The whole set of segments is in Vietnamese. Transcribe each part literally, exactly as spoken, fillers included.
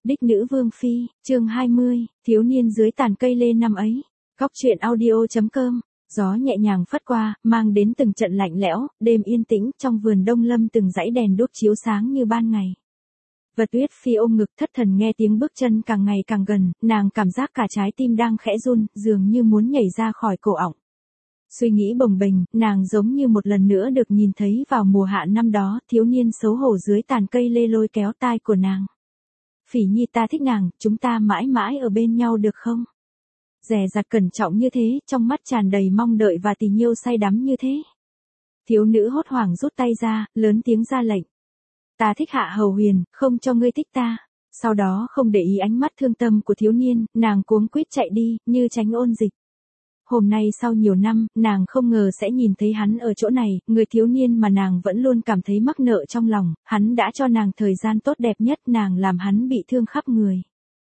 Đích nữ vương phi, chương hai mươi, thiếu niên dưới tàn cây lê năm ấy. Góc truyện audio chấm com. Gió nhẹ nhàng phất qua, mang đến từng trận lạnh lẽo, đêm yên tĩnh, trong vườn đông lâm từng dãy đèn đốt chiếu sáng như ban ngày. Vật Tuyết Phi ôm ngực thất thần nghe tiếng bước chân càng ngày càng gần, nàng cảm giác cả trái tim đang khẽ run, dường như muốn nhảy ra khỏi cổ ọng. Suy nghĩ bồng bềnh, nàng giống như một lần nữa được nhìn thấy vào mùa hạ năm đó, thiếu niên xấu hổ dưới tàn cây lê lôi kéo tai của nàng. Phỉ Nhi, ta thích nàng, chúng ta mãi mãi ở bên nhau được không? Dè dặt cẩn trọng như thế, trong mắt tràn đầy mong đợi và tình yêu say đắm như thế. Thiếu nữ hốt hoảng rút tay ra, lớn tiếng ra lệnh. Ta thích Hạ Hầu Huyền, không cho ngươi thích ta. Sau đó không để ý ánh mắt thương tâm của thiếu niên, nàng cuống quýt chạy đi, như tránh ôn dịch. Hôm nay sau nhiều năm, nàng không ngờ sẽ nhìn thấy hắn ở chỗ này, người thiếu niên mà nàng vẫn luôn cảm thấy mắc nợ trong lòng, hắn đã cho nàng thời gian tốt đẹp nhất, nàng làm hắn bị thương khắp người.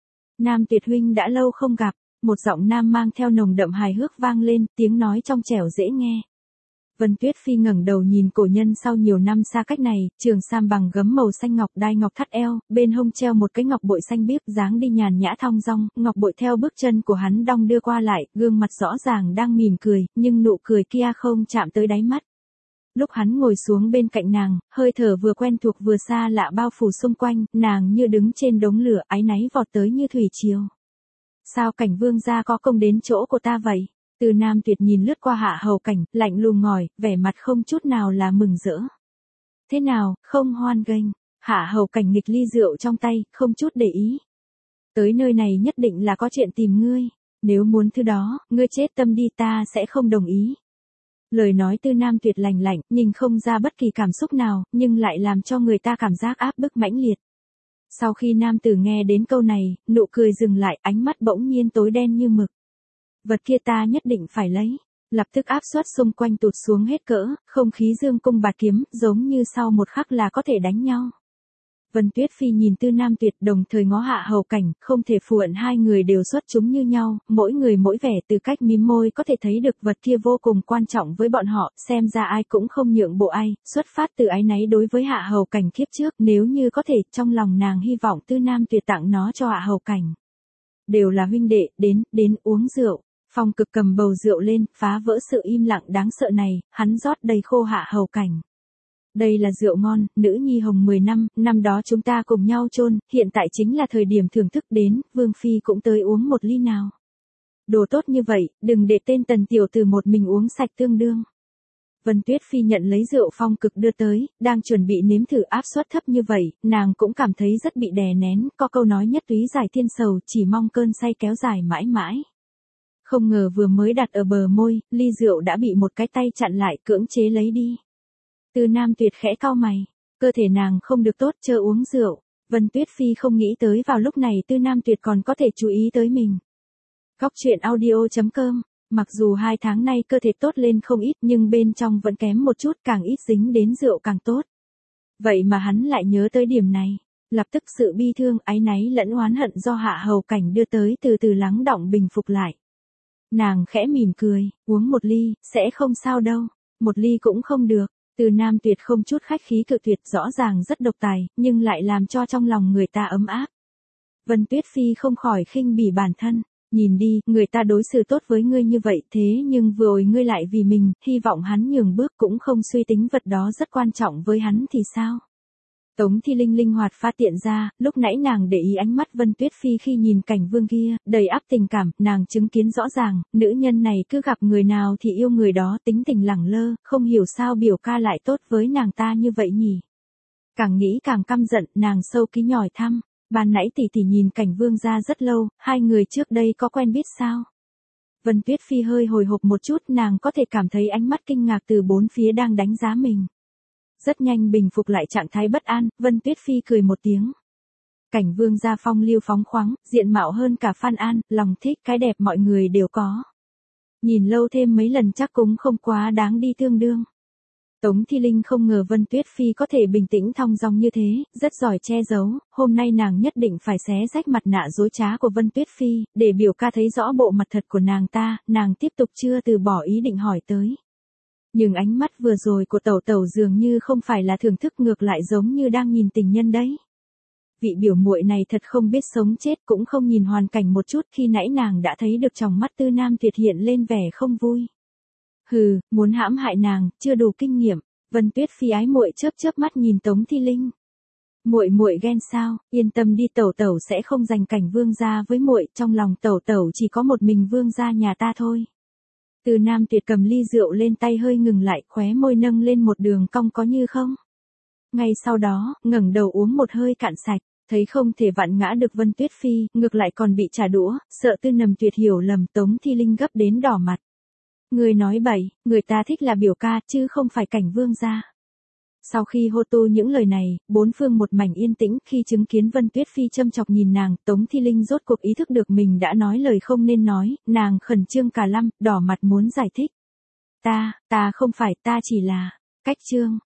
Nam Tuyệt huynh đã lâu không gặp, một giọng nam mang theo nồng đậm hài hước vang lên, tiếng nói trong trẻo dễ nghe. Vân Tuyết Phi ngẩng đầu nhìn cổ nhân sau nhiều năm xa cách này, trường sam bằng gấm màu xanh ngọc, đai ngọc thắt eo, bên hông treo một cái ngọc bội xanh biếc, dáng đi nhàn nhã thong dong, ngọc bội theo bước chân của hắn đong đưa qua lại, gương mặt rõ ràng đang mỉm cười, nhưng nụ cười kia không chạm tới đáy mắt. Lúc hắn ngồi xuống bên cạnh nàng, hơi thở vừa quen thuộc vừa xa lạ bao phủ xung quanh, nàng như đứng trên đống lửa, áy náy vọt tới như thủy triều. Sao Cảnh vương gia có công đến chỗ của ta vậy? Từ Nam Tuyệt nhìn lướt qua Hạ Hầu Cảnh, lạnh lùng ngòi, vẻ mặt không chút nào là mừng rỡ. Thế nào, không hoan nghênh? Hạ Hầu Cảnh nghịch ly rượu trong tay, không chút để ý. Tới nơi này nhất định là có chuyện tìm ngươi. Nếu muốn thứ đó, ngươi chết tâm đi, ta sẽ không đồng ý. Lời nói Từ Nam Tuyệt lành lạnh, nhìn không ra bất kỳ cảm xúc nào, nhưng lại làm cho người ta cảm giác áp bức mãnh liệt. Sau khi nam tử nghe đến câu này, nụ cười dừng lại, ánh mắt bỗng nhiên tối đen như mực. Vật kia ta nhất định phải lấy. Lập tức áp suất xung quanh tụt xuống hết cỡ, không khí dương cung bạt kiếm, giống như sau một khắc là có thể đánh nhau. Vân Tuyết Phi nhìn Tư Nam Tuyệt, đồng thời ngó Hạ Hầu Cảnh, không thể phủ ẩn hai người đều xuất chúng như nhau, mỗi người mỗi vẻ, từ cách mím môi có thể thấy được vật kia vô cùng quan trọng với bọn họ, xem ra ai cũng không nhượng bộ ai, xuất phát từ áy náy đối với Hạ Hầu Cảnh kiếp trước, nếu như có thể, trong lòng nàng hy vọng Tư Nam Tuyệt tặng nó cho Hạ Hầu Cảnh. Đều là huynh đệ, đến, đến uống rượu. Phong Cực cầm bầu rượu lên, phá vỡ sự im lặng đáng sợ này, hắn rót đầy khô Hạ Hầu Cảnh. Đây là rượu ngon, nữ nhi hồng mười năm, năm đó chúng ta cùng nhau chôn, hiện tại chính là thời điểm thưởng thức đến, Vương Phi cũng tới uống một ly nào. Đồ tốt như vậy, đừng để tên Tần tiểu tử một mình uống sạch tương đương. Vân Tuyết Phi nhận lấy rượu Phong Cực đưa tới, đang chuẩn bị nếm thử, áp suất thấp như vậy, nàng cũng cảm thấy rất bị đè nén, có câu nói nhất túy giải thiên sầu, chỉ mong cơn say kéo dài mãi mãi. Không ngờ vừa mới đặt ở bờ môi, ly rượu đã bị một cái tay chặn lại, cưỡng chế lấy đi. Từ Nam Tuyệt khẽ cau mày, cơ thể nàng không được tốt, chớ uống rượu. Vân Tuyết Phi không nghĩ tới vào lúc này Tư Nam Tuyệt còn có thể chú ý tới mình. Góc truyện audio chấm com. Mặc dù hai tháng nay cơ thể tốt lên không ít, nhưng bên trong vẫn kém một chút, càng ít dính đến rượu càng tốt. Vậy mà hắn lại nhớ tới điểm này. Lập tức sự bi thương, áy náy lẫn oán hận do Hạ Hầu Cảnh đưa tới từ từ lắng đọng bình phục lại. Nàng khẽ mỉm cười, uống một ly, sẽ không sao đâu. Một ly cũng không được. Từ Nam Tuyệt không chút khách khí cự tuyệt, rõ ràng rất độc tài, nhưng lại làm cho trong lòng người ta ấm áp. Vân Tuyết Phi không khỏi khinh bỉ bản thân. Nhìn đi, người ta đối xử tốt với ngươi như vậy, thế nhưng vừa rồi ngươi lại vì mình, hy vọng hắn nhường bước, cũng không suy tính vật đó rất quan trọng với hắn thì sao? Tống Thi Linh linh hoạt phát tiện ra, lúc nãy nàng để ý ánh mắt Vân Tuyết Phi khi nhìn Cảnh vương kia, đầy áp tình cảm, nàng chứng kiến rõ ràng, nữ nhân này cứ gặp người nào thì yêu người đó, tính tình lẳng lơ, không hiểu sao biểu ca lại tốt với nàng ta như vậy nhỉ. Càng nghĩ càng căm giận, nàng sâu ký nhỏi thăm, ban nãy tỷ tỷ nhìn Cảnh vương ra rất lâu, hai người trước đây có quen biết sao? Vân Tuyết Phi hơi hồi hộp một chút, nàng có thể cảm thấy ánh mắt kinh ngạc từ bốn phía đang đánh giá mình. Rất nhanh bình phục lại trạng thái bất an, Vân Tuyết Phi cười một tiếng. Cảnh vương gia phong lưu phóng khoáng, diện mạo hơn cả Phan An, lòng thích cái đẹp mọi người đều có. Nhìn lâu thêm mấy lần chắc cũng không quá đáng đi tương đương. Tống Thi Linh không ngờ Vân Tuyết Phi có thể bình tĩnh thong dong như thế, rất giỏi che giấu, hôm nay nàng nhất định phải xé rách mặt nạ dối trá của Vân Tuyết Phi, để biểu ca thấy rõ bộ mặt thật của nàng ta, nàng tiếp tục chưa từ bỏ ý định hỏi tới. Nhưng ánh mắt vừa rồi của tẩu tẩu dường như không phải là thưởng thức, ngược lại giống như đang nhìn tình nhân đấy. vị biểu muội này thật không biết sống chết, cũng không nhìn hoàn cảnh một chút, khi nãy nàng đã thấy được trong mắt Tư Nam Tuyệt hiện lên vẻ không vui. Hừ, muốn hãm hại nàng, chưa đủ kinh nghiệm. Vân Tuyết Phi ái muội chớp chớp mắt nhìn Tống Thi Linh. Muội muội ghen sao? Yên tâm đi, tẩu tẩu sẽ không giành cảnh vương gia với muội, trong lòng tẩu tẩu chỉ có một mình vương gia nhà ta thôi. Từ Nam Tuyệt cầm ly rượu lên tay hơi ngừng lại, khóe môi nâng lên một đường cong có như không. Ngay sau đó, ngẩng đầu uống một hơi cạn sạch, thấy không thể vặn ngã được Vân Tuyết Phi, ngược lại còn bị trả đũa, sợ Tư Nằm Tuyệt hiểu lầm, Tống Thi Linh gấp đến đỏ mặt. Người nói bậy, người ta thích là biểu ca, chứ không phải cảnh vương gia. Sau khi hô tu những lời này, bốn phương một mảnh yên tĩnh, khi chứng kiến Vân Tuyết Phi châm chọc nhìn nàng, Tống Thi Linh rốt cuộc ý thức được mình đã nói lời không nên nói, nàng khẩn trương cả lăm, đỏ mặt muốn giải thích. Ta, ta không phải, ta chỉ là, cách trương.